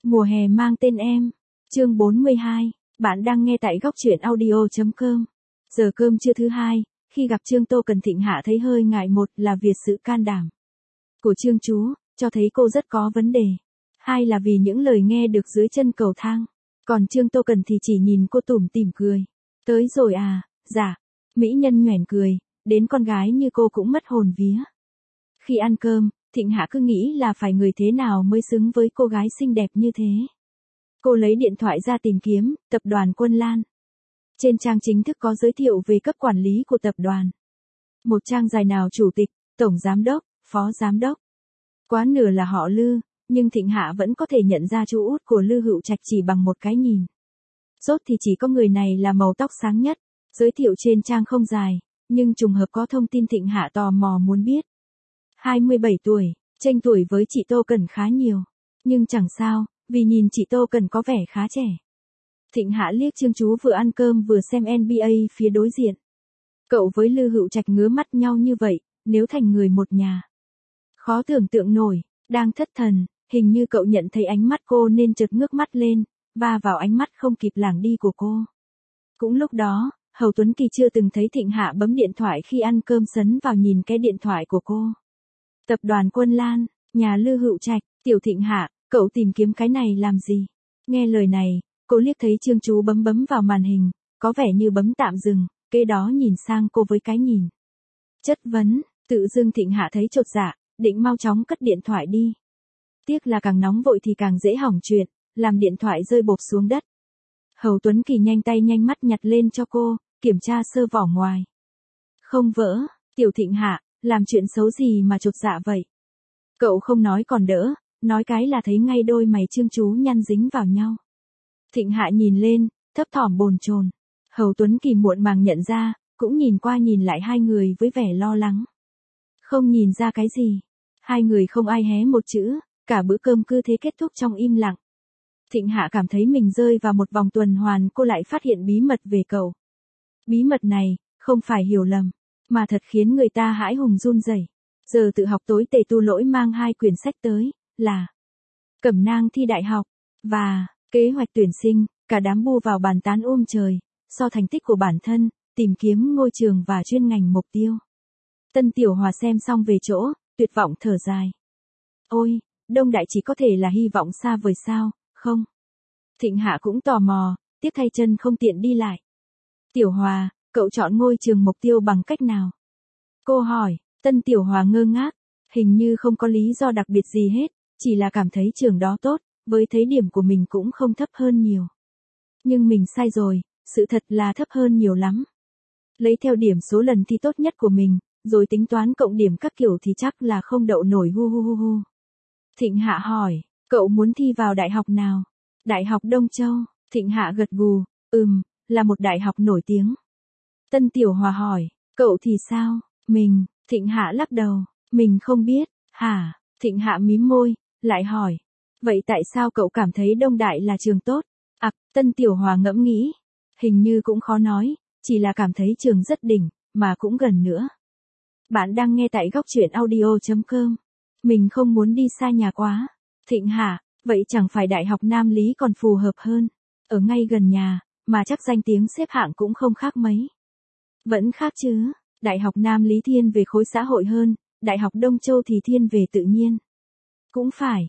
Mùa hè mang tên em. Chương 42. Bạn đang nghe tại góc truyện audio.com. Giờ cơm trưa thứ hai, khi gặp Trương Tô Cần, Thịnh Hạ thấy hơi ngại. Một là vì sự can đảm của Trương chú, cho thấy cô rất có vấn đề. Hai là vì những lời nghe được dưới chân cầu thang. Còn Trương Tô Cần thì chỉ nhìn cô tủm tỉm cười. Tới rồi à? Dạ. Mỹ nhân nhoẻn cười, đến con gái như cô cũng mất hồn vía. Khi ăn cơm, Thịnh Hạ cứ nghĩ là phải người thế nào mới xứng với cô gái xinh đẹp như thế. Cô lấy điện thoại ra tìm kiếm, tập đoàn Quân Lan. Trên trang chính thức có giới thiệu về cấp quản lý của tập đoàn. Một trang dài nào chủ tịch, tổng giám đốc, phó giám đốc. Quá nửa là họ Lư, nhưng Thịnh Hạ vẫn có thể nhận ra chú út của Lư Hữu Trạch chỉ bằng một cái nhìn. Rốt thì chỉ có người này là màu tóc sáng nhất. Giới thiệu trên trang không dài, nhưng trùng hợp có thông tin Thịnh Hạ tò mò muốn biết. 27 tuổi, chênh tuổi với chị Tô Cần khá nhiều. Nhưng chẳng sao, vì nhìn chị Tô Cần có vẻ khá trẻ. Thịnh Hạ liếc Trương chú vừa ăn cơm vừa xem NBA phía đối diện. Cậu với Lư Hữu Trạch ngứa mắt nhau như vậy, nếu thành người một nhà. Khó tưởng tượng nổi, đang thất thần, hình như cậu nhận thấy ánh mắt cô nên chợt ngước mắt lên, va vào ánh mắt không kịp lảng đi của cô. Cũng lúc đó, Hầu Tuấn Kỳ chưa từng thấy Thịnh Hạ bấm điện thoại khi ăn cơm, sấn vào nhìn cái điện thoại của cô. Tập đoàn Quân Lan, nhà Lư Hữu Trạch. Tiểu Thịnh Hạ, cậu tìm kiếm cái này làm gì? Nghe lời này, cô liếc thấy Trương chú bấm vào màn hình, có vẻ như bấm tạm dừng, kế đó nhìn sang cô với cái nhìn chất vấn. Tự dưng Thịnh Hạ thấy chột dạ, định mau chóng cất điện thoại đi. Tiếc là càng nóng vội thì càng dễ hỏng chuyện, làm điện thoại rơi bộp xuống đất. Hầu Tuấn Kỳ nhanh tay nhanh mắt nhặt lên cho cô, kiểm tra sơ vỏ ngoài. Không vỡ. Tiểu Thịnh Hạ, làm chuyện xấu gì mà chột dạ vậy? Cậu không nói còn đỡ, nói cái là thấy ngay đôi mày Trương chú nhăn dính vào nhau. Thịnh Hạ nhìn lên, thấp thỏm bồn chồn. Hầu Tuấn Kỳ muộn màng nhận ra, cũng nhìn qua nhìn lại hai người với vẻ lo lắng. Không nhìn ra cái gì. Hai người không ai hé một chữ, cả bữa cơm cứ thế kết thúc trong im lặng. Thịnh Hạ cảm thấy mình rơi vào một vòng tuần hoàn, cô lại phát hiện bí mật về cậu. Bí mật này, không phải hiểu lầm, mà thật khiến người ta hãi hùng run rẩy. Giờ tự học tối tề tu lỗi mang hai quyển sách tới, là Cẩm nang thi đại học, và kế hoạch tuyển sinh, cả đám bu vào bàn tán trời, so thành tích của bản thân, tìm kiếm ngôi trường và chuyên ngành mục tiêu. Tân Tiểu Hòa xem xong về chỗ, tuyệt vọng thở dài. Ôi, Đông Đại chỉ có thể là hy vọng xa vời sao, không? Thịnh Hạ cũng tò mò, tiếc thay chân không tiện đi lại. Tiểu Hòa, cậu chọn ngôi trường mục tiêu bằng cách nào? Cô hỏi. Tân Tiểu Hòa ngơ ngác, hình như không có lý do đặc biệt gì hết, chỉ là cảm thấy trường đó tốt, với thấy điểm của mình cũng không thấp hơn nhiều. Nhưng mình sai rồi, sự thật là thấp hơn nhiều lắm. Lấy theo điểm số lần thi tốt nhất của mình, rồi tính toán cộng điểm các kiểu thì chắc là không đậu nổi hu hu hu hu. Thịnh Hạ hỏi, cậu muốn thi vào đại học nào? Đại học Đông Châu. Thịnh Hạ gật gù, là một đại học nổi tiếng. Tân Tiểu Hòa hỏi, cậu thì sao? Mình. Thịnh Hạ lắc đầu, mình không biết. Hả? Thịnh Hạ mím môi, lại hỏi, vậy tại sao cậu cảm thấy Đông Đại là trường tốt? Tân Tiểu Hòa ngẫm nghĩ, hình như cũng khó nói, chỉ là cảm thấy trường rất đỉnh, mà cũng gần nữa. Bạn đang nghe tại góc truyện audio.com. Mình không muốn đi xa nhà quá. Thịnh Hạ, vậy chẳng phải Đại học Nam Lý còn phù hợp hơn? Ở ngay gần nhà, mà chắc danh tiếng xếp hạng cũng không khác mấy. Vẫn khác chứ. Đại học Nam Lý thiên về khối xã hội hơn, Đại học Đông Châu thì thiên về tự nhiên. Cũng phải,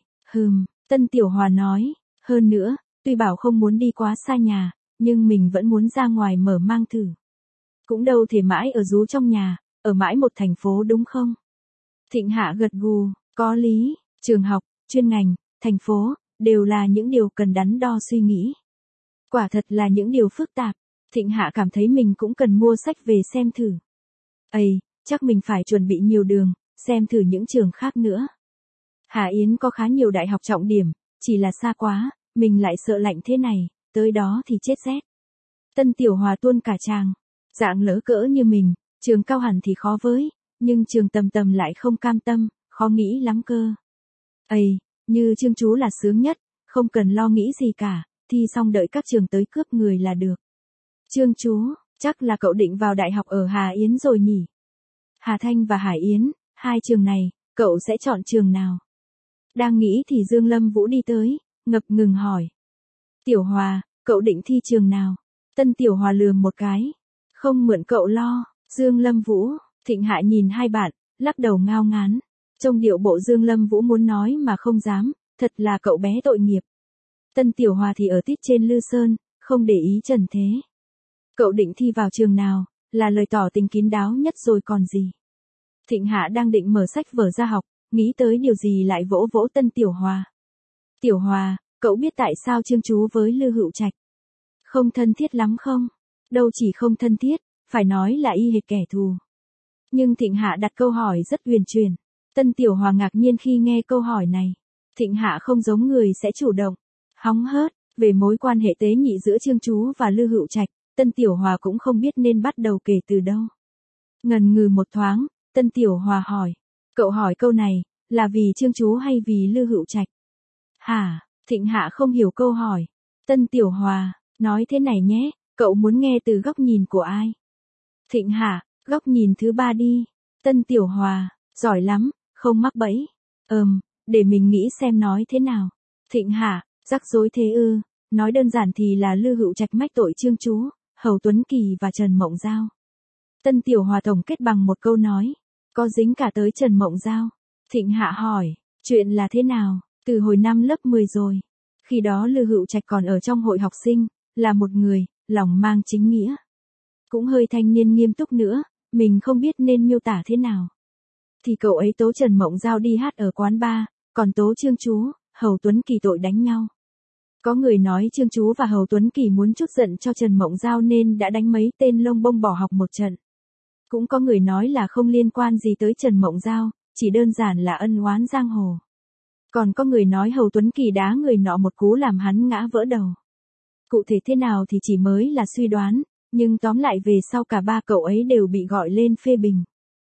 Tân Tiểu Hòa nói, hơn nữa, tuy bảo không muốn đi quá xa nhà, nhưng mình vẫn muốn ra ngoài mở mang thử. Cũng đâu thể mãi ở rú trong nhà, ở mãi một thành phố đúng không? Thịnh Hạ gật gù, có lý, trường học, chuyên ngành, thành phố, đều là những điều cần đắn đo suy nghĩ. Quả thật là những điều phức tạp, Thịnh Hạ cảm thấy mình cũng cần mua sách về xem thử. Chắc mình phải chuẩn bị nhiều đường, xem thử những trường khác nữa. Hà Yến có khá nhiều đại học trọng điểm, chỉ là xa quá, mình lại sợ lạnh thế này, tới đó thì chết rét. Tân Tiểu Hòa tuôn cả tràng, dạng lỡ cỡ như mình, trường cao hẳn thì khó với, nhưng trường tầm tầm lại không cam tâm, khó nghĩ lắm cơ. Như Trương chú là sướng nhất, không cần lo nghĩ gì cả, thi xong đợi các trường tới cướp người là được. Trương chú, chắc là cậu định vào đại học ở Hà Yến rồi nhỉ? Hà Thanh và Hải Yến, hai trường này, cậu sẽ chọn trường nào? Đang nghĩ thì Dương Lâm Vũ đi tới, ngập ngừng hỏi. Tiểu Hòa, cậu định thi trường nào? Tân Tiểu Hòa lườm một cái. Không mượn cậu lo. Dương Lâm Vũ, Thịnh Hạ nhìn hai bạn, lắc đầu ngao ngán. Trong điệu bộ Dương Lâm Vũ muốn nói mà không dám, thật là cậu bé tội nghiệp. Tân Tiểu Hòa thì ở tít trên Lư Sơn, không để ý trần thế. Cậu định thi vào trường nào, là lời tỏ tình kín đáo nhất rồi còn gì. Thịnh Hạ đang định mở sách vở ra học, nghĩ tới điều gì lại vỗ vỗ Tân Tiểu Hòa. Tiểu Hòa, cậu biết tại sao Trương chú với Lư Hữu Trạch không thân thiết lắm không? Đâu chỉ không thân thiết, phải nói là y hệt kẻ thù. Nhưng Thịnh Hạ đặt câu hỏi rất huyền chuyển. Tân Tiểu Hòa ngạc nhiên khi nghe câu hỏi này. Thịnh Hạ không giống người sẽ chủ động, hóng hớt, về mối quan hệ tế nhị giữa Trương chú và Lư Hữu Trạch, Tân Tiểu Hòa cũng không biết nên bắt đầu kể từ đâu. Ngần ngừ một thoáng, Tân Tiểu Hòa hỏi. Cậu hỏi câu này, là vì Trương chú hay vì Lư Hữu Trạch? Hả? Thịnh Hạ không hiểu câu hỏi. Tân Tiểu Hòa, nói thế này nhé, cậu muốn nghe từ góc nhìn của ai? Thịnh Hạ, góc nhìn thứ ba đi. Tân Tiểu Hòa, giỏi lắm, không mắc bẫy. Để mình nghĩ xem nói thế nào. Thịnh Hạ, rắc rối thế ư? Nói đơn giản thì là Lư Hữu Trạch mách tội Trương chú, Hầu Tuấn Kỳ và Trần Mộng Giao. Tân Tiểu Hòa tổng kết bằng một câu nói. Có dính cả tới Trần Mộng Giao. Thịnh Hạ hỏi, chuyện là thế nào? Từ hồi năm lớp 10 rồi. Khi đó Lư Hữu Trạch còn ở trong hội học sinh, là một người, lòng mang chính nghĩa. Cũng hơi thanh niên nghiêm túc nữa, mình không biết nên miêu tả thế nào. Thì cậu ấy tố Trần Mộng Giao đi hát ở quán bar, còn tố Trương chú, Hầu Tuấn Kỳ tội đánh nhau. Có người nói Trương chú và Hầu Tuấn Kỳ muốn trút giận cho Trần Mộng Giao nên đã đánh mấy tên lông bông bỏ học một trận. Cũng có người nói là không liên quan gì tới Trần Mộng Giao, chỉ đơn giản là ân oán giang hồ. Còn có người nói Hầu Tuấn Kỳ đá người nọ một cú làm hắn ngã vỡ đầu. Cụ thể thế nào thì chỉ mới là suy đoán, nhưng tóm lại về sau cả ba cậu ấy đều bị gọi lên phê bình.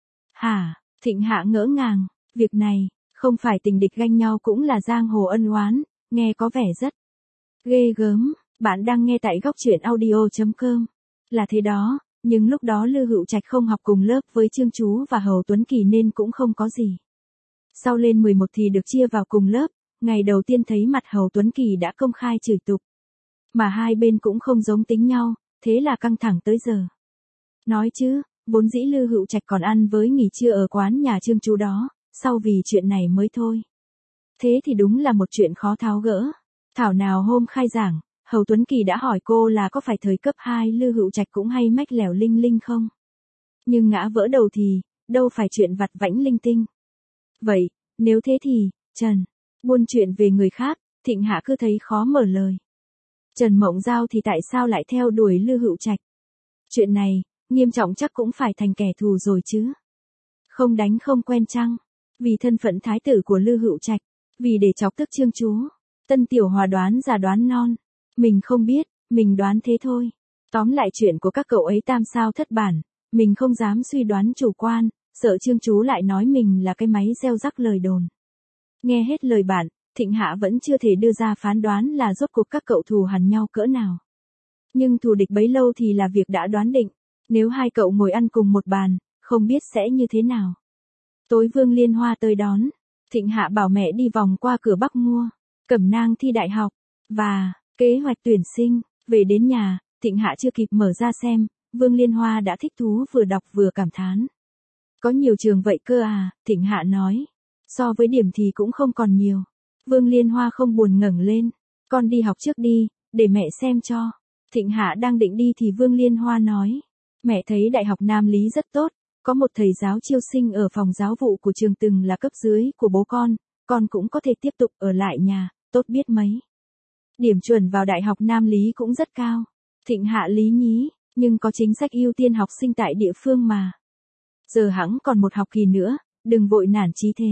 Hả? Thịnh Hạ ngỡ ngàng, việc này, không phải tình địch ganh nhau cũng là giang hồ ân oán, nghe có vẻ rất ghê gớm. Bạn đang nghe tại góc truyện audio.com. Là thế đó, nhưng lúc đó Lư Hữu Trạch không học cùng lớp với Trương chú và Hầu Tuấn Kỳ nên cũng không có gì. Sau lên 11 thì được chia vào cùng lớp, ngày đầu tiên thấy mặt Hầu Tuấn Kỳ đã công khai chửi tục. Mà hai bên cũng không giống tính nhau, thế là căng thẳng tới giờ. Nói chứ, vốn dĩ Lư Hữu Trạch còn ăn với nghỉ trưa ở quán nhà Trương chú đó, sau vì chuyện này mới thôi. Thế thì đúng là một chuyện khó tháo gỡ. Thảo nào hôm khai giảng, Hầu Tuấn Kỳ đã hỏi cô là có phải thời cấp 2 Lư Hữu Trạch cũng hay mách lèo linh linh không? Nhưng ngã vỡ đầu thì, đâu phải chuyện vặt vãnh linh tinh. Vậy, nếu thế thì, Trần, buôn chuyện về người khác, Thịnh Hạ cứ thấy khó mở lời. Trần Mộng Giao thì tại sao lại theo đuổi Lư Hữu Trạch? Chuyện này, nghiêm trọng chắc cũng phải thành kẻ thù rồi chứ. Không đánh không quen chăng? Vì thân phận thái tử của Lư Hữu Trạch, vì để chọc tức Trương chú. Tân Tiểu Hòa đoán già đoán non. Mình không biết, mình đoán thế thôi. Tóm lại chuyện của các cậu ấy tam sao thất bản, mình không dám suy đoán chủ quan, sợ Trương chú lại nói mình là cái máy gieo rắc lời đồn. Nghe hết lời bạn, Thịnh Hạ vẫn chưa thể đưa ra phán đoán là rốt cuộc các cậu thù hằn nhau cỡ nào. Nhưng thù địch bấy lâu thì là việc đã đoán định, nếu hai cậu ngồi ăn cùng một bàn, không biết sẽ như thế nào. Tối Vương Liên Hoa tới đón, Thịnh Hạ bảo mẹ đi vòng qua cửa Bắc mua cẩm nang thi đại học và kế hoạch tuyển sinh. Về đến nhà, Thịnh Hạ chưa kịp mở ra xem, Vương Liên Hoa đã thích thú vừa đọc vừa cảm thán. Có nhiều trường vậy cơ à, Thịnh Hạ nói. So với điểm thì cũng không còn nhiều. Vương Liên Hoa không buồn ngẩng lên. Con đi học trước đi, để mẹ xem cho. Thịnh Hạ đang định đi thì Vương Liên Hoa nói. Mẹ thấy Đại học Nam Lý rất tốt, có một thầy giáo chiêu sinh ở phòng giáo vụ của trường từng là cấp dưới của bố con cũng có thể tiếp tục ở lại nhà, tốt biết mấy. Điểm chuẩn vào Đại học Nam Lý cũng rất cao. Thịnh Hạ lý nhí, nhưng có chính sách ưu tiên học sinh tại địa phương mà. Giờ hẵng còn một học kỳ nữa, đừng vội nản chí thế.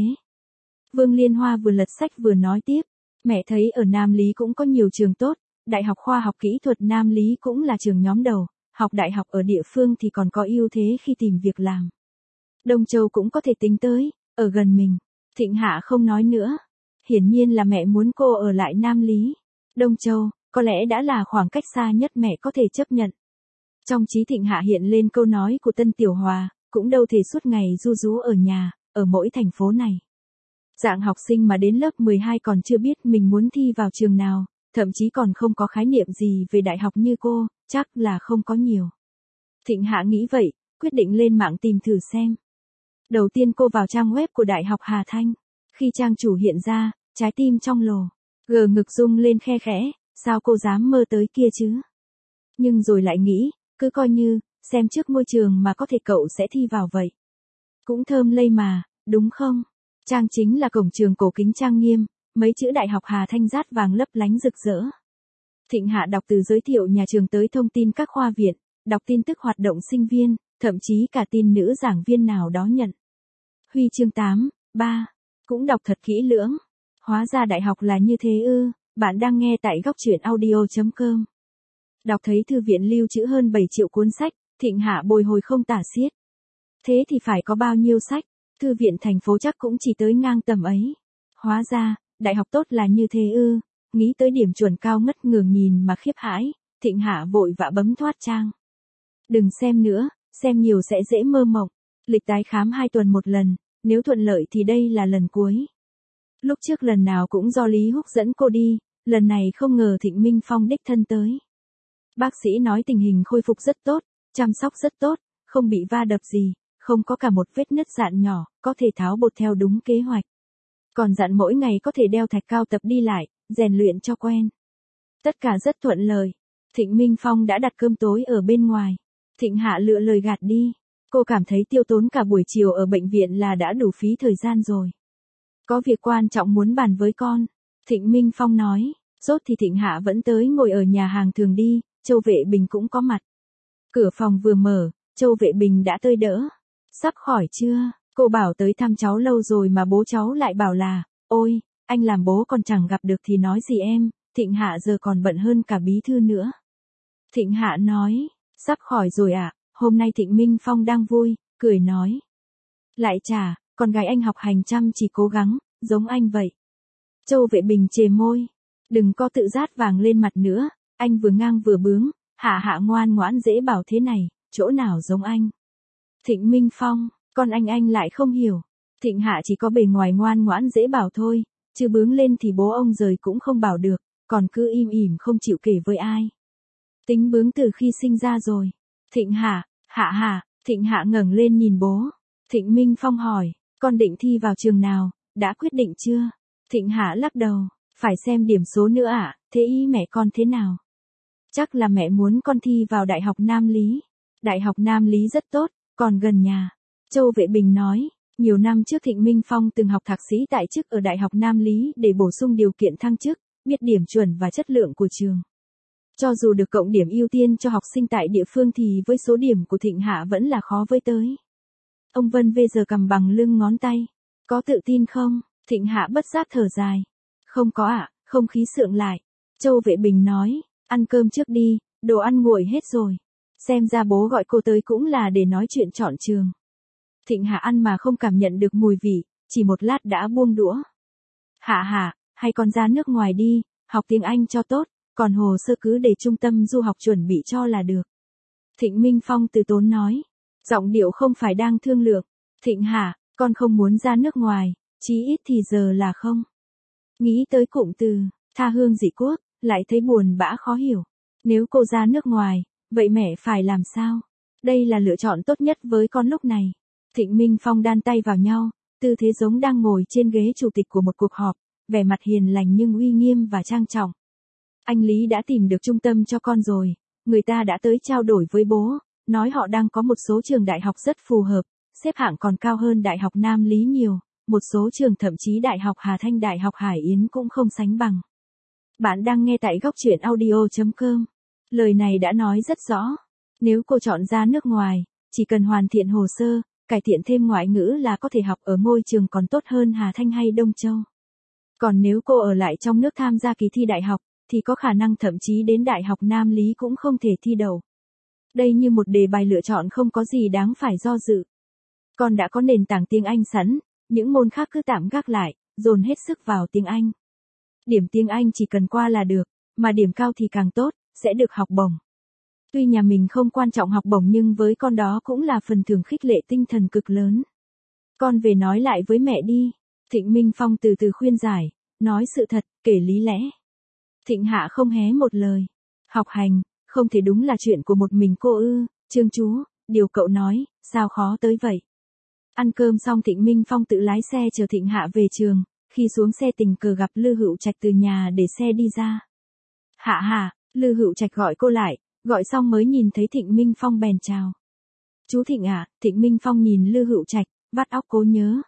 Vương Liên Hoa vừa lật sách vừa nói tiếp, mẹ thấy ở Nam Lý cũng có nhiều trường tốt, Đại học Khoa học Kỹ thuật Nam Lý cũng là trường nhóm đầu, học đại học ở địa phương thì còn có ưu thế khi tìm việc làm. Đông Châu cũng có thể tính tới, ở gần mình. Thịnh Hạ không nói nữa. Hiển nhiên là mẹ muốn cô ở lại Nam Lý. Đông Châu, có lẽ đã là khoảng cách xa nhất mẹ có thể chấp nhận. Trong trí Thịnh Hạ hiện lên câu nói của Tân Tiểu Hòa, cũng đâu thể suốt ngày ru rú ở nhà, ở mỗi thành phố này. Dạng học sinh mà đến lớp 12 còn chưa biết mình muốn thi vào trường nào, thậm chí còn không có khái niệm gì về đại học như cô, chắc là không có nhiều. Thịnh Hạ nghĩ vậy, quyết định lên mạng tìm thử xem. Đầu tiên cô vào trang web của Đại học Hà Thanh. Khi trang chủ hiện ra, trái tim trong lồ, gờ ngực rung lên khe khẽ, sao cô dám mơ tới kia chứ? Nhưng rồi lại nghĩ, cứ coi như, xem trước ngôi trường mà có thể cậu sẽ thi vào vậy. Cũng thơm lây mà, đúng không? Trang chính là cổng trường cổ kính trang nghiêm, mấy chữ Đại học Hà Thanh rát vàng lấp lánh rực rỡ. Thịnh Hạ đọc từ giới thiệu nhà trường tới thông tin các khoa viện, đọc tin tức hoạt động sinh viên, thậm chí cả tin nữ giảng viên nào đó nhận huy chương 8, 3. Cũng đọc thật kỹ lưỡng. Hóa ra đại học là như thế ư. Bạn đang nghe tại góc truyện audio.com. Đọc thấy thư viện lưu trữ hơn 7 triệu cuốn sách, Thịnh Hạ bồi hồi không tả xiết. Thế thì phải có bao nhiêu sách, thư viện thành phố chắc cũng chỉ tới ngang tầm ấy. Hóa ra, đại học tốt là như thế ư. Nghĩ tới điểm chuẩn cao ngất ngường nhìn mà khiếp hãi, Thịnh Hạ vội vã bấm thoát trang. Đừng xem nữa, xem nhiều sẽ dễ mơ mộng. Lịch tái khám 2 tuần một lần, nếu thuận lợi thì đây là lần cuối. Lúc trước lần nào cũng do Lý Húc dẫn cô đi, lần này không ngờ Thịnh Minh Phong đích thân tới. Bác sĩ nói tình hình khôi phục rất tốt, chăm sóc rất tốt, không bị va đập gì, không có cả một vết nứt dạn nhỏ, có thể tháo bột theo đúng kế hoạch. Còn dặn mỗi ngày có thể đeo thạch cao tập đi lại, rèn luyện cho quen. Tất cả rất thuận lợi. Thịnh Minh Phong đã đặt cơm tối ở bên ngoài. Thịnh Hạ lựa lời gạt đi. Cô cảm thấy tiêu tốn cả buổi chiều ở bệnh viện là đã đủ phí thời gian rồi. Có việc quan trọng muốn bàn với con. Thịnh Minh Phong nói. Rốt thì Thịnh Hạ vẫn tới ngồi ở nhà hàng thường đi, Châu Vệ Bình cũng có mặt. Cửa phòng vừa mở, Châu Vệ Bình đã tơi đỡ. Sắp khỏi chưa? Cô bảo tới thăm cháu lâu rồi mà bố cháu lại bảo là, ôi, anh làm bố còn chẳng gặp được thì nói gì em, Thịnh Hạ giờ còn bận hơn cả bí thư nữa. Thịnh Hạ nói, sắp khỏi rồi ạ, hôm nay Thịnh Minh Phong đang vui, cười nói. Lại chả, con gái anh học hành chăm chỉ cố gắng, giống anh vậy. Châu Vệ Bình chề môi, đừng có tự rát vàng lên mặt nữa, anh vừa ngang vừa bướng, Hạ Hạ ngoan ngoãn dễ bảo thế này, chỗ nào giống anh. Thịnh Minh Phong, con anh lại không hiểu. Thịnh Hạ chỉ có bề ngoài ngoan ngoãn dễ bảo thôi, chứ bướng lên thì bố ông rời cũng không bảo được, còn cứ im ỉm không chịu kể với ai. Tính bướng từ khi sinh ra rồi. Thịnh Hạ, Hạ, Thịnh Hạ ngẩng lên nhìn bố. Thịnh Minh Phong hỏi, con định thi vào trường nào, đã quyết định chưa? Thịnh Hạ lắc đầu, phải xem điểm số nữa ạ, thế ý mẹ con thế nào? Chắc là mẹ muốn con thi vào Đại học Nam Lý. Đại học Nam Lý rất tốt, còn gần nhà. Châu Vệ Bình nói, nhiều năm trước Thịnh Minh Phong từng học thạc sĩ tại chức ở Đại học Nam Lý để bổ sung điều kiện thăng chức, biết điểm chuẩn và chất lượng của trường. Cho dù được cộng điểm ưu tiên cho học sinh tại địa phương thì với số điểm của Thịnh Hạ vẫn là khó với tới. Ông Vân bây giờ cầm bằng lưng ngón tay. Có tự tin không? Thịnh Hạ bất giác thở dài. Không có ạ, không khí sượng lại. Châu Vệ Bình nói, ăn cơm trước đi, đồ ăn nguội hết rồi. Xem ra bố gọi cô tới cũng là để nói chuyện chọn trường. Thịnh Hạ ăn mà không cảm nhận được mùi vị, chỉ một lát đã buông đũa. Hạ, hay con ra nước ngoài đi, học tiếng Anh cho tốt, còn hồ sơ cứ để trung tâm du học chuẩn bị cho là được. Thịnh Minh Phong từ tốn nói, giọng điệu không phải đang thương lượng. Thịnh Hạ, con không muốn ra nước ngoài, chí ít thì giờ là không. Nghĩ tới cụm từ, tha hương dị quốc, lại thấy buồn bã khó hiểu. Nếu cô ra nước ngoài, vậy mẹ phải làm sao? Đây là lựa chọn tốt nhất với con lúc này. Thịnh Minh Phong đan tay vào nhau, tư thế giống đang ngồi trên ghế chủ tịch của một cuộc họp, vẻ mặt hiền lành nhưng uy nghiêm và trang trọng. Anh Lý đã tìm được trung tâm cho con rồi, người ta đã tới trao đổi với bố, nói họ đang có một số trường đại học rất phù hợp, xếp hạng còn cao hơn Đại học Nam Lý nhiều, một số trường thậm chí Đại học Hà Thanh, Đại học Hải Yến cũng không sánh bằng. Bạn đang nghe tại góc truyện audio.com. Lời này đã nói rất rõ. Nếu cô chọn ra nước ngoài, chỉ cần hoàn thiện hồ sơ, cải thiện thêm ngoại ngữ là có thể học ở ngôi trường còn tốt hơn Hà Thanh hay Đông Châu. Còn nếu cô ở lại trong nước tham gia kỳ thi đại học, thì có khả năng thậm chí đến Đại học Nam Lý cũng không thể thi đậu. Đây như một đề bài lựa chọn không có gì đáng phải do dự. Con đã có nền tảng tiếng Anh sẵn, những môn khác cứ tạm gác lại, dồn hết sức vào tiếng Anh. Điểm tiếng Anh chỉ cần qua là được, mà điểm cao thì càng tốt, sẽ được học bổng. Tuy nhà mình không quan trọng học bổng nhưng với con đó cũng là phần thưởng khích lệ tinh thần cực lớn. Con về nói lại với mẹ đi. Thịnh Minh Phong từ từ khuyên giải, nói sự thật, kể lý lẽ. Thịnh Hạ không hé một lời. Học hành, không thể đúng là chuyện của một mình cô ư, Trương chú, điều cậu nói, sao khó tới vậy. Ăn cơm xong Thịnh Minh Phong tự lái xe chờ Thịnh Hạ về trường, khi xuống xe tình cờ gặp Lư Hữu Trạch từ nhà để xe đi ra. Hạ hạ, Lư Hữu Trạch gọi cô lại, gọi xong mới nhìn thấy Thịnh Minh Phong bèn chào. Chú Thịnh ạ, Thịnh Minh Phong nhìn Lư Hữu Trạch, vắt óc cố nhớ.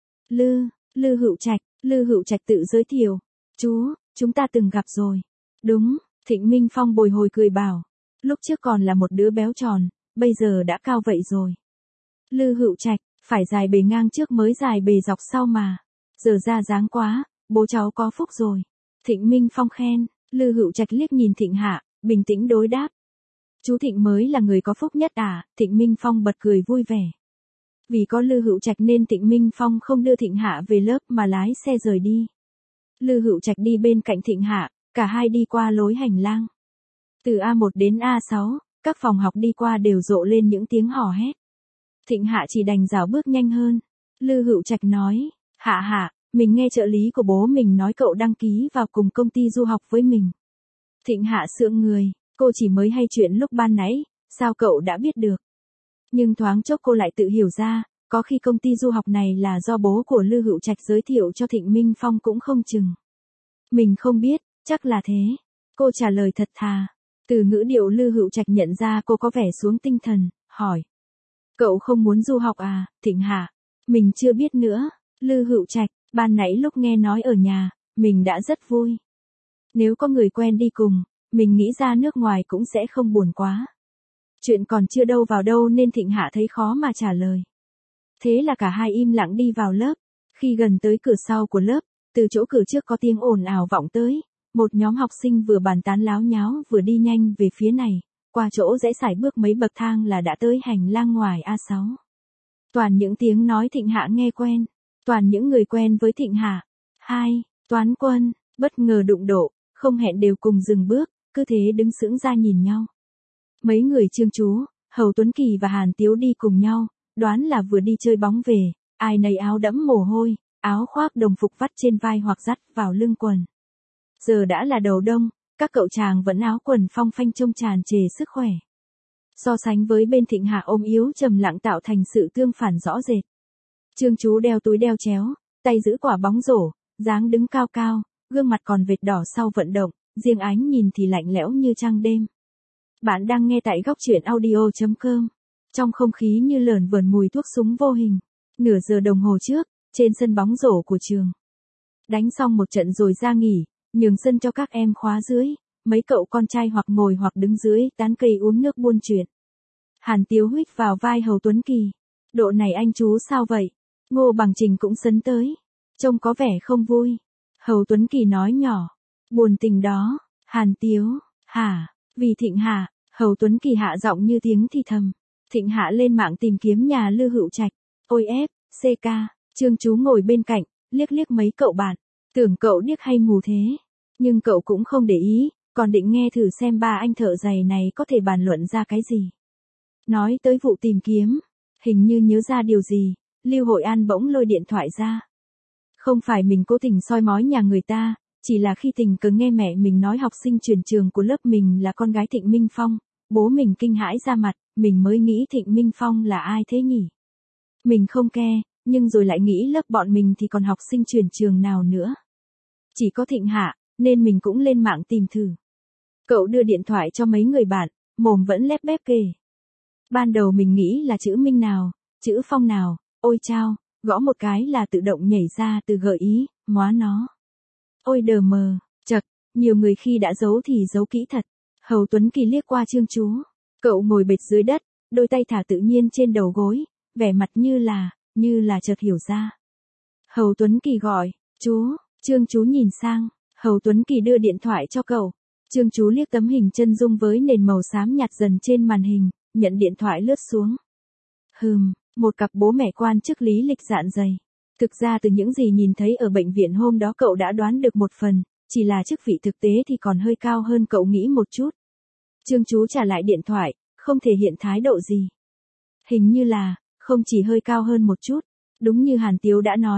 Lư Hữu Trạch tự giới thiệu. Chú, chúng ta từng gặp rồi. Đúng, Thịnh Minh Phong bồi hồi cười bảo. Lúc trước còn là một đứa béo tròn, bây giờ đã cao vậy rồi. Lư Hữu Trạch, phải dài bề ngang trước mới dài bề dọc sau mà. Giờ ra dáng quá, bố cháu có phúc rồi. Thịnh Minh Phong khen, Lư Hữu Trạch liếc nhìn Thịnh Hạ, bình tĩnh đối đáp. Chú Thịnh mới là người có phúc nhất à, Thịnh Minh Phong bật cười vui vẻ. Vì có Lư Hữu Trạch nên Thịnh Minh Phong không đưa Thịnh Hạ về lớp mà lái xe rời đi. Lư Hữu Trạch đi bên cạnh Thịnh Hạ, cả hai đi qua lối hành lang. Từ A1 đến A6, các phòng học đi qua đều rộ lên những tiếng hò hét. Thịnh Hạ chỉ đành rảo bước nhanh hơn. Lư Hữu Trạch nói, Hạ, mình nghe trợ lý của bố mình nói cậu đăng ký vào cùng công ty du học với mình. Thịnh Hạ sượng người, cô chỉ mới hay chuyện lúc ban nãy, sao cậu đã biết được. Nhưng thoáng chốc cô lại tự hiểu ra, có khi công ty du học này là do bố của Lư Hữu Trạch giới thiệu cho Thịnh Minh Phong cũng không chừng. Mình không biết, chắc là thế. Cô trả lời thật thà. Từ ngữ điệu Lư Hữu Trạch nhận ra cô có vẻ xuống tinh thần, hỏi. Cậu không muốn du học à, Thịnh Hạ? Mình chưa biết nữa. Lư Hữu Trạch, ban nãy lúc nghe nói ở nhà, mình đã rất vui. Nếu có người quen đi cùng, mình nghĩ ra nước ngoài cũng sẽ không buồn quá. Chuyện còn chưa đâu vào đâu nên Thịnh Hạ thấy khó mà trả lời. Thế là cả hai im lặng đi vào lớp. Khi gần tới cửa sau của lớp, từ chỗ cửa trước có tiếng ồn ào vọng tới. Một nhóm học sinh vừa bàn tán láo nháo vừa đi nhanh về phía này. Qua chỗ rẽ sải bước mấy bậc thang là đã tới hành lang ngoài A6. Toàn những tiếng nói Thịnh Hạ nghe quen. Toàn những người quen với Thịnh Hạ. Toán Quân, bất ngờ đụng độ, không hẹn đều cùng dừng bước, cứ thế đứng sững ra nhìn nhau. Mấy người Trương chú, Hầu Tuấn Kỳ và Hàn Tiếu đi cùng nhau, đoán là vừa đi chơi bóng về, ai nấy áo đẫm mồ hôi, áo khoác đồng phục vắt trên vai hoặc dắt vào lưng quần. Giờ đã là đầu đông, các cậu chàng vẫn áo quần phong phanh trông tràn trề sức khỏe. So sánh với bên Thịnh Hạ ôm yếu trầm lặng tạo thành sự tương phản rõ rệt. Trương chú đeo túi đeo chéo, tay giữ quả bóng rổ, dáng đứng cao cao, gương mặt còn vệt đỏ sau vận động, riêng ánh nhìn thì lạnh lẽo như trăng đêm. Bạn đang nghe tại góc truyện audio.com. Trong không khí như lởn vởn mùi thuốc súng vô hình. Nửa giờ đồng hồ trước, trên sân bóng rổ của trường. Đánh xong một trận rồi ra nghỉ, nhường sân cho các em khóa dưới. Mấy cậu con trai hoặc ngồi hoặc đứng dưới tán cây uống nước buôn chuyện. Hàn Tiếu huýt vào vai Hầu Tuấn Kỳ. Độ này anh chú sao vậy? Ngô Bằng Trình cũng sấn tới. Trông có vẻ không vui. Hầu Tuấn Kỳ nói nhỏ. Buồn tình đó. Hàn Tiếu, hả? Vì Thịnh Hạ. Hầu Tuấn Kỳ hạ giọng như tiếng thì thầm. Thịnh Hạ lên mạng tìm kiếm nhà Lư Hữu Trạch. Ôi ép, CK, Trương chú ngồi bên cạnh, liếc liếc mấy cậu bạn. Tưởng cậu điếc hay mù thế. Nhưng cậu cũng không để ý, còn định nghe thử xem ba anh thợ giày này có thể bàn luận ra cái gì. Nói tới vụ tìm kiếm, hình như nhớ ra điều gì, Lưu Hội An bỗng lôi điện thoại ra. Không phải mình cố tình soi mói nhà người ta, chỉ là khi tình cờ nghe mẹ mình nói học sinh chuyển trường của lớp mình là con gái Thịnh Minh Phong, bố mình kinh hãi ra mặt, mình mới nghĩ Thịnh Minh Phong là ai thế nhỉ? Mình không ke, nhưng rồi lại nghĩ lớp bọn mình thì còn học sinh chuyển trường nào nữa. Chỉ có Thịnh Hạ, nên mình cũng lên mạng tìm thử. Cậu đưa điện thoại cho mấy người bạn, mồm vẫn lép bép kể. Ban đầu mình nghĩ là chữ Minh nào, chữ Phong nào, ôi chao, gõ một cái là tự động nhảy ra từ gợi ý, móa nó. Ôi đờ mờ, chật, nhiều người khi đã giấu thì giấu kỹ thật. Hầu Tuấn Kỳ liếc qua Trương chú. Cậu ngồi bệt dưới đất, đôi tay thả tự nhiên trên đầu gối, vẻ mặt như là chợt hiểu ra. Hầu Tuấn Kỳ gọi, chú, Trương chú nhìn sang, Hầu Tuấn Kỳ đưa điện thoại cho cậu. Trương chú liếc tấm hình chân dung với nền màu xám nhạt dần trên màn hình, nhận điện thoại lướt xuống. Một cặp bố mẹ quan chức lý lịch dạn dày. Thực ra từ những gì nhìn thấy ở bệnh viện hôm đó cậu đã đoán được một phần, chỉ là chức vị thực tế thì còn hơi cao hơn cậu nghĩ một chút. Trương chú trả lại điện thoại, không thể hiện thái độ gì. Hình như là, không chỉ hơi cao hơn một chút, đúng như Hàn Tiếu đã nói,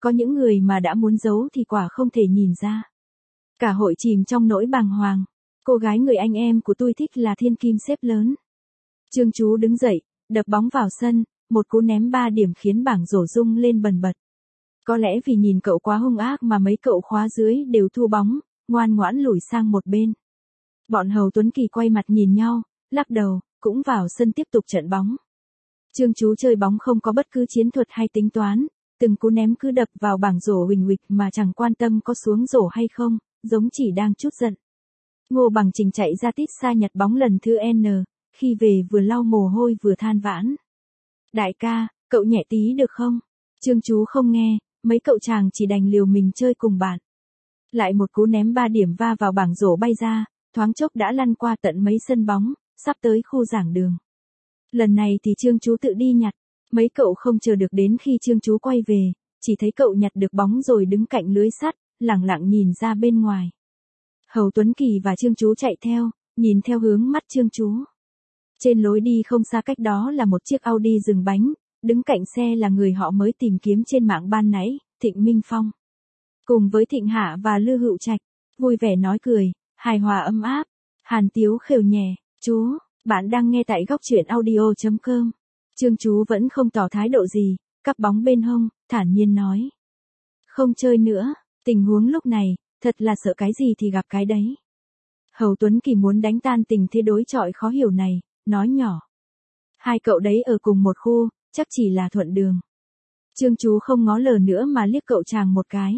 Có những người mà đã muốn giấu thì quả không thể nhìn ra. Cả hội chìm trong nỗi bàng hoàng. Cô gái người anh em của tôi thích là thiên kim xếp lớn. Trương Chú đứng dậy, đập bóng vào sân, một cú ném 3 điểm khiến bảng rổ rung lên bần bật. Có lẽ vì nhìn cậu quá hung ác mà mấy cậu khóa dưới đều thua bóng, ngoan ngoãn lùi sang một bên. Bọn Hầu Tuấn Kỳ quay mặt nhìn nhau, lắc đầu, cũng vào sân tiếp tục trận bóng. Trương Chú chơi bóng không có bất cứ chiến thuật hay tính toán, từng cú ném cứ đập vào bảng rổ huỳnh huỵch mà chẳng quan tâm có xuống rổ hay không, giống chỉ đang trút giận. Ngô Bằng Trình chạy ra tít xa nhặt bóng lần thứ N, khi về vừa lau mồ hôi vừa than vãn. Đại ca, cậu nhẹ tí được không? Trương Chú không nghe, mấy cậu chàng chỉ đành liều mình chơi cùng bạn. Lại một cú ném 3 điểm va vào bảng rổ bay ra, thoáng chốc đã lăn qua tận mấy sân bóng, sắp tới khu giảng đường. Lần này thì Trương Chú tự đi nhặt, mấy cậu không chờ được đến khi Trương Chú quay về, chỉ thấy cậu nhặt được bóng rồi đứng cạnh lưới sắt, lẳng lặng nhìn ra bên ngoài. Hầu Tuấn Kỳ và Trương Chú chạy theo, nhìn theo hướng mắt Trương Chú. Trên lối đi không xa cách đó là một chiếc Audi dừng bánh, đứng cạnh xe là người họ mới tìm kiếm trên mạng ban nãy, Thịnh Minh Phong. Cùng với Thịnh Hạ và Lư Hữu Trạch, vui vẻ nói cười, hài hòa ấm áp. Hàn Tiếu khều nhè, chú, bạn đang nghe tại góc truyện audio.com. Trương Chú vẫn không tỏ thái độ gì, cắp bóng bên hông, thản nhiên nói. Không chơi nữa, tình huống lúc này, thật là sợ cái gì thì gặp cái đấy. Hầu Tuấn Kỳ muốn đánh tan tình thế đối chọi khó hiểu này, nói nhỏ. Hai cậu đấy ở cùng một khu, chắc chỉ là thuận đường. Trương Chú không ngó lờ nữa mà liếc cậu chàng một cái.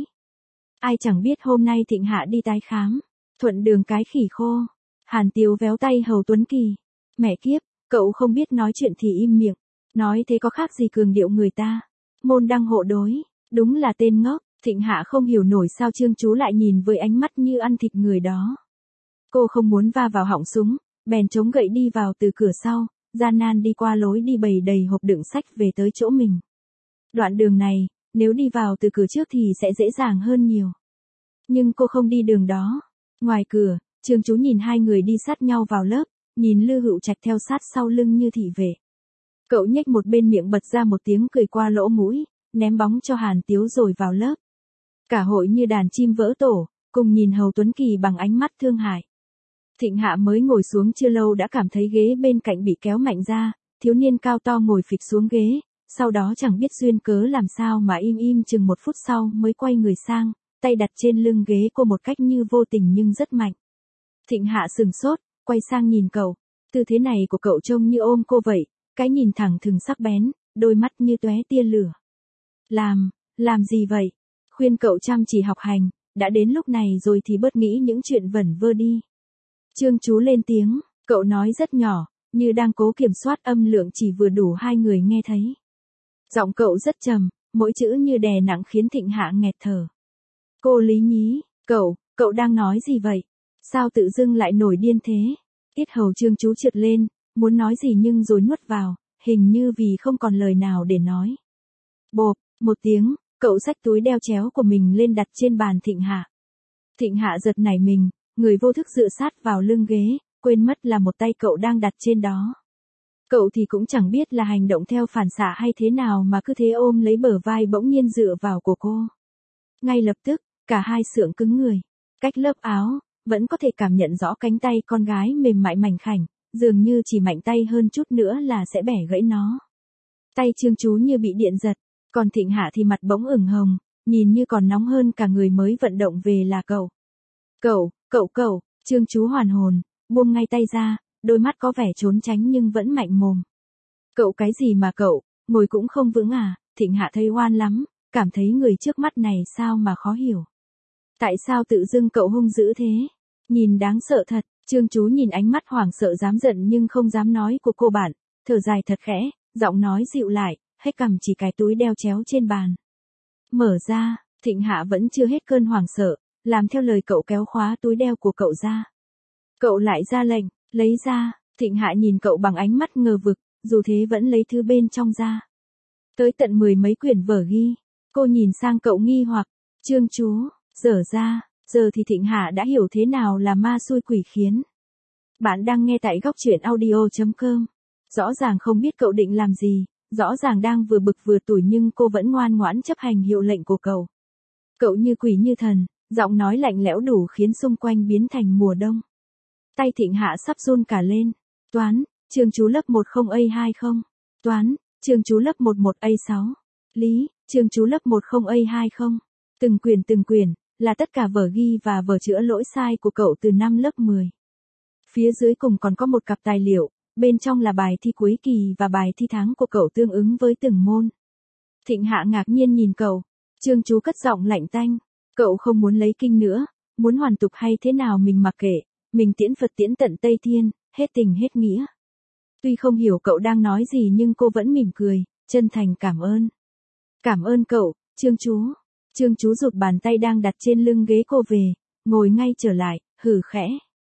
Ai chẳng biết hôm nay Thịnh Hạ đi tái khám, thuận đường cái khỉ khô. Hàn Tiếu véo tay Hầu Tuấn Kỳ. Mẹ kiếp, cậu không biết nói chuyện thì im miệng. Nói thế có khác gì cường điệu người ta. Môn đăng hộ đối, đúng là tên ngốc. Thịnh Hạ không hiểu nổi sao Trương Chú lại nhìn với ánh mắt như ăn thịt người đó. Cô không muốn va vào họng súng, bèn chống gậy đi vào từ cửa sau, gian nan đi qua lối đi bầy đầy hộp đựng sách về tới chỗ mình. Đoạn đường này, nếu đi vào từ cửa trước thì sẽ dễ dàng hơn nhiều. Nhưng cô không đi đường đó. Ngoài cửa, Trương Chú nhìn hai người đi sát nhau vào lớp, nhìn Lư Hữu Trạch theo sát sau lưng như thị vệ. Cậu nhếch một bên miệng bật ra một tiếng cười qua lỗ mũi, ném bóng cho Hàn Tiếu rồi vào lớp. Cả hội như đàn chim vỡ tổ, cùng nhìn Hầu Tuấn Kỳ bằng ánh mắt thương hại. Thịnh Hạ mới ngồi xuống chưa lâu đã cảm thấy ghế bên cạnh bị kéo mạnh ra, thiếu niên cao to ngồi phịch xuống ghế, sau đó chẳng biết duyên cớ làm sao mà im im chừng 1 phút sau mới quay người sang, tay đặt trên lưng ghế cô một cách như vô tình nhưng rất mạnh. Thịnh Hạ sừng sốt, quay sang nhìn cậu, tư thế này của cậu trông như ôm cô vậy, cái nhìn thẳng thừng sắc bén, đôi mắt như tóe tia lửa. Làm gì vậy? Khuyên cậu chăm chỉ học hành, đã đến lúc này rồi thì bớt nghĩ những chuyện vẩn vơ đi. Trương Chú lên tiếng, cậu nói rất nhỏ, như đang cố kiểm soát âm lượng chỉ vừa đủ hai người nghe thấy. Giọng cậu rất trầm, mỗi chữ như đè nặng khiến Thịnh Hạ nghẹt thở. Cô Lý nhí, cậu đang nói gì vậy? Sao tự dưng lại nổi điên thế? Yết hầu Trương Chú trượt lên, muốn nói gì nhưng rồi nuốt vào, hình như vì không còn lời nào để nói. Bộp, một tiếng, cậu xách túi đeo chéo của mình lên đặt trên bàn Thịnh Hạ. Thịnh Hạ giật nảy mình, người vô thức dựa sát vào lưng ghế, quên mất là một tay cậu đang đặt trên đó. Cậu thì cũng chẳng biết là hành động theo phản xạ hay thế nào mà cứ thế ôm lấy bờ vai bỗng nhiên dựa vào của cô. Ngay lập tức, cả hai sượng cứng người. Cách lớp áo, vẫn có thể cảm nhận rõ cánh tay con gái mềm mại mảnh khảnh, dường như chỉ mạnh tay hơn chút nữa là sẽ bẻ gãy nó. Tay Trương Chú như bị điện giật, còn Thịnh Hạ thì mặt bỗng ửng hồng, nhìn như còn nóng hơn cả người mới vận động về là cậu. Cậu, Trương Chú hoàn hồn, buông ngay tay ra, đôi mắt có vẻ trốn tránh nhưng vẫn mạnh mồm. Cậu cái gì mà cậu, ngồi cũng không vững à? Thịnh Hạ thấy oan lắm, cảm thấy người trước mắt này sao mà khó hiểu. Tại sao tự dưng cậu hung dữ thế? Nhìn đáng sợ thật, Trương Chú nhìn ánh mắt hoảng sợ dám giận nhưng không dám nói của cô bạn, thở dài thật khẽ, giọng nói dịu lại, hết cầm chỉ cái túi đeo chéo trên bàn. Mở ra, Thịnh Hạ vẫn chưa hết cơn hoảng sợ, làm theo lời cậu kéo khóa túi đeo của cậu ra. Cậu lại ra lệnh, lấy ra, Thịnh Hạ nhìn cậu bằng ánh mắt ngờ vực, dù thế vẫn lấy thứ bên trong ra. Tới tận 10 mấy quyển vở ghi, cô nhìn sang cậu nghi hoặc, Trương Chú, dở ra, giờ thì Thịnh Hạ đã hiểu thế nào là ma xui quỷ khiến. Bạn đang nghe tại góc truyện audio.com. Rõ ràng không biết cậu định làm gì, rõ ràng đang vừa bực vừa tủi nhưng cô vẫn ngoan ngoãn chấp hành hiệu lệnh của cậu. Cậu như quỷ như thần, giọng nói lạnh lẽo đủ khiến xung quanh biến thành mùa đông. Tay Thịnh Hạ sắp run cả lên. Toán, trường chú lớp 10A20. Toán, trường chú lớp 11A6. Lý, trường chú lớp 10A20. Từng quyển, là tất cả vở ghi và vở chữa lỗi sai của cậu từ năm lớp 10. Phía dưới cùng còn có một cặp tài liệu, bên trong là bài thi cuối kỳ và bài thi tháng của cậu tương ứng với từng môn. Thịnh Hạ ngạc nhiên nhìn cậu, Trương chú cất giọng lạnh tanh, cậu không muốn lấy kinh nữa, muốn hoàn tục hay thế nào mình mặc kệ, mình tiễn Phật tiễn tận Tây Thiên, hết tình hết nghĩa. Tuy không hiểu cậu đang nói gì nhưng cô vẫn mỉm cười, chân thành cảm ơn. Cảm ơn cậu, Trương chú. Trương chú rụt bàn tay đang đặt trên lưng ghế cô về, ngồi ngay trở lại, hừ khẽ.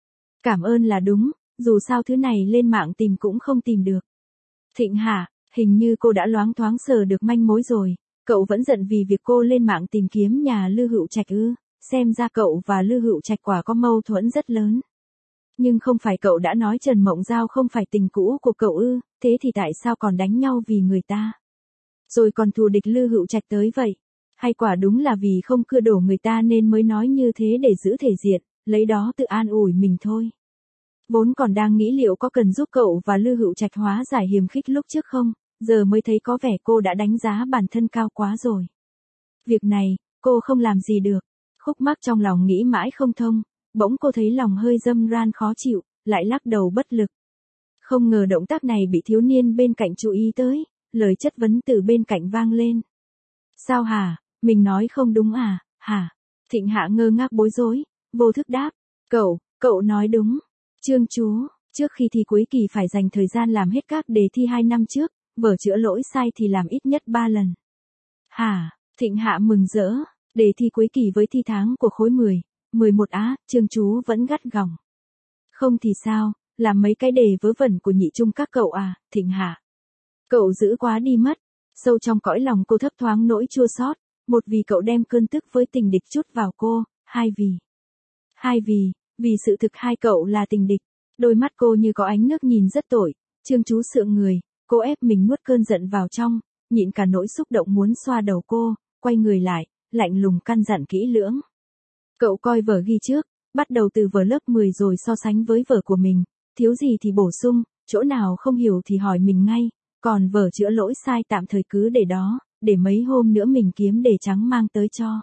Cảm ơn là đúng, dù sao thứ này lên mạng tìm cũng không tìm được. Thịnh Hạ, hình như cô đã loáng thoáng sờ được manh mối rồi, cậu vẫn giận vì việc cô lên mạng tìm kiếm nhà Lư Hữu Trạch ư, xem ra cậu và Lư Hữu Trạch quả có mâu thuẫn rất lớn. Nhưng không phải cậu đã nói Trần Mộng Giao không phải tình cũ của cậu ư, thế thì tại sao còn đánh nhau vì người ta? Rồi còn thù địch Lư Hữu Trạch tới vậy? Hay quả đúng là vì không cưa đổ người ta nên mới nói như thế để giữ thể diện, lấy đó tự an ủi mình thôi. Vốn còn đang nghĩ liệu có cần giúp cậu và Lư Hữu Trạch hóa giải hiềm khích lúc trước không, giờ mới thấy có vẻ cô đã đánh giá bản thân cao quá rồi. Việc này, cô không làm gì được. Khúc mắc trong lòng nghĩ mãi không thông, bỗng cô thấy lòng hơi dâm ran khó chịu, lại lắc đầu bất lực. Không ngờ động tác này bị thiếu niên bên cạnh chú ý tới, lời chất vấn từ bên cạnh vang lên. Sao hả, mình nói không đúng à, hả? Thịnh Hạ ngơ ngác bối rối, vô thức đáp, cậu nói đúng. Trương chú, trước khi thi cuối kỳ phải dành thời gian làm hết các đề thi 2 năm trước, vở chữa lỗi sai thì làm ít nhất 3 lần. Hả, Thịnh Hạ mừng rỡ, đề thi cuối kỳ với thi tháng của khối 10, 11 á, Trương chú vẫn gắt gỏng. Không thì sao, làm mấy cái đề vớ vẩn của nhị trung các cậu à, Thịnh Hạ. Cậu dữ quá đi mất, sâu trong cõi lòng cô thấp thoáng nỗi chua xót, một vì cậu đem cơn tức với tình địch trút vào cô, hai vì sự thực hai cậu là tình địch. Đôi mắt cô như có ánh nước nhìn rất tội, Trương chú sượng người, cô ép mình nuốt cơn giận vào trong, nhịn cả nỗi xúc động muốn xoa đầu cô, quay người lại, lạnh lùng căn dặn kỹ lưỡng. Cậu coi vở ghi trước, bắt đầu từ vở lớp 10 rồi so sánh với vở của mình, thiếu gì thì bổ sung, chỗ nào không hiểu thì hỏi mình ngay, còn vở chữa lỗi sai tạm thời cứ để đó, để mấy hôm nữa mình kiếm đề trắng mang tới cho.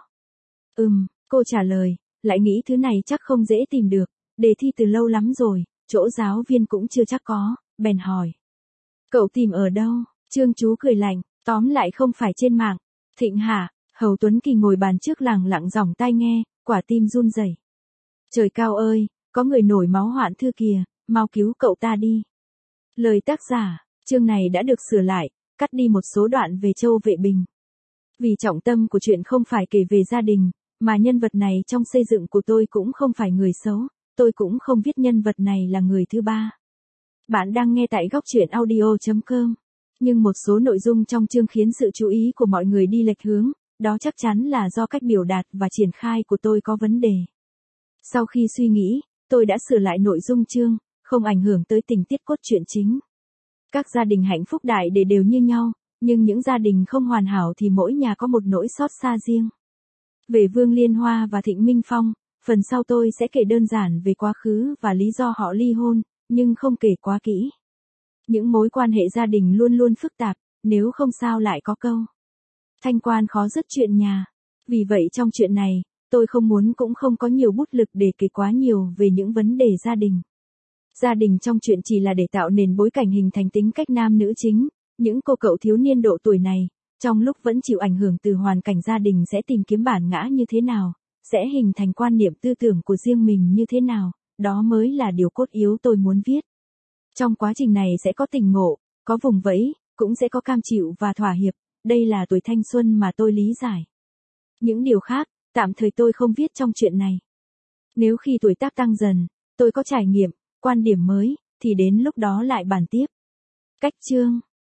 Cô trả lời, lại nghĩ thứ này chắc không dễ tìm được, đề thi từ lâu lắm rồi, chỗ giáo viên cũng chưa chắc có, bèn hỏi. Cậu tìm ở đâu? Trương chú cười lạnh, tóm lại không phải trên mạng. Thịnh Hạ, Hầu Tuấn Kỳ ngồi bàn trước lẳng lặng dòng tai nghe, quả tim run rẩy. Trời cao ơi, có người nổi máu hoạn thư kìa, mau cứu cậu ta đi. Lời tác giả, chương này đã được sửa lại, cắt đi một số đoạn về Châu Vệ Bình. Vì trọng tâm của chuyện không phải kể về gia đình, mà nhân vật này trong xây dựng của tôi cũng không phải người xấu, tôi cũng không viết nhân vật này là người thứ ba. Bạn đang nghe tại góc truyện audio.com. Nhưng một số nội dung trong chương khiến sự chú ý của mọi người đi lệch hướng, đó chắc chắn là do cách biểu đạt và triển khai của tôi có vấn đề. Sau khi suy nghĩ, tôi đã sửa lại nội dung chương, không ảnh hưởng tới tình tiết cốt truyện chính. Các gia đình hạnh phúc đại để đều như nhau, nhưng những gia đình không hoàn hảo thì mỗi nhà có một nỗi xót xa riêng. Về Vương Liên Hoa và Thịnh Minh Phong, phần sau tôi sẽ kể đơn giản về quá khứ và lý do họ ly hôn, nhưng không kể quá kỹ. Những mối quan hệ gia đình luôn luôn phức tạp, nếu không sao lại có câu. Thanh quan khó dứt chuyện nhà. Vì vậy trong chuyện này, tôi không muốn cũng không có nhiều bút lực để kể quá nhiều về những vấn đề gia đình. Gia đình trong chuyện chỉ là để tạo nền bối cảnh hình thành tính cách nam nữ chính, những cô cậu thiếu niên độ tuổi này, trong lúc vẫn chịu ảnh hưởng từ hoàn cảnh gia đình sẽ tìm kiếm bản ngã như thế nào, sẽ hình thành quan niệm tư tưởng của riêng mình như thế nào, đó mới là điều cốt yếu tôi muốn viết. Trong quá trình này sẽ có tình ngộ, có vùng vẫy, cũng sẽ có cam chịu và thỏa hiệp, đây là tuổi thanh xuân mà tôi lý giải. Những điều khác, tạm thời tôi không viết trong chuyện này. Nếu khi tuổi tác tăng dần, tôi có trải nghiệm, quan điểm mới, thì đến lúc đó lại bàn tiếp. Cách chương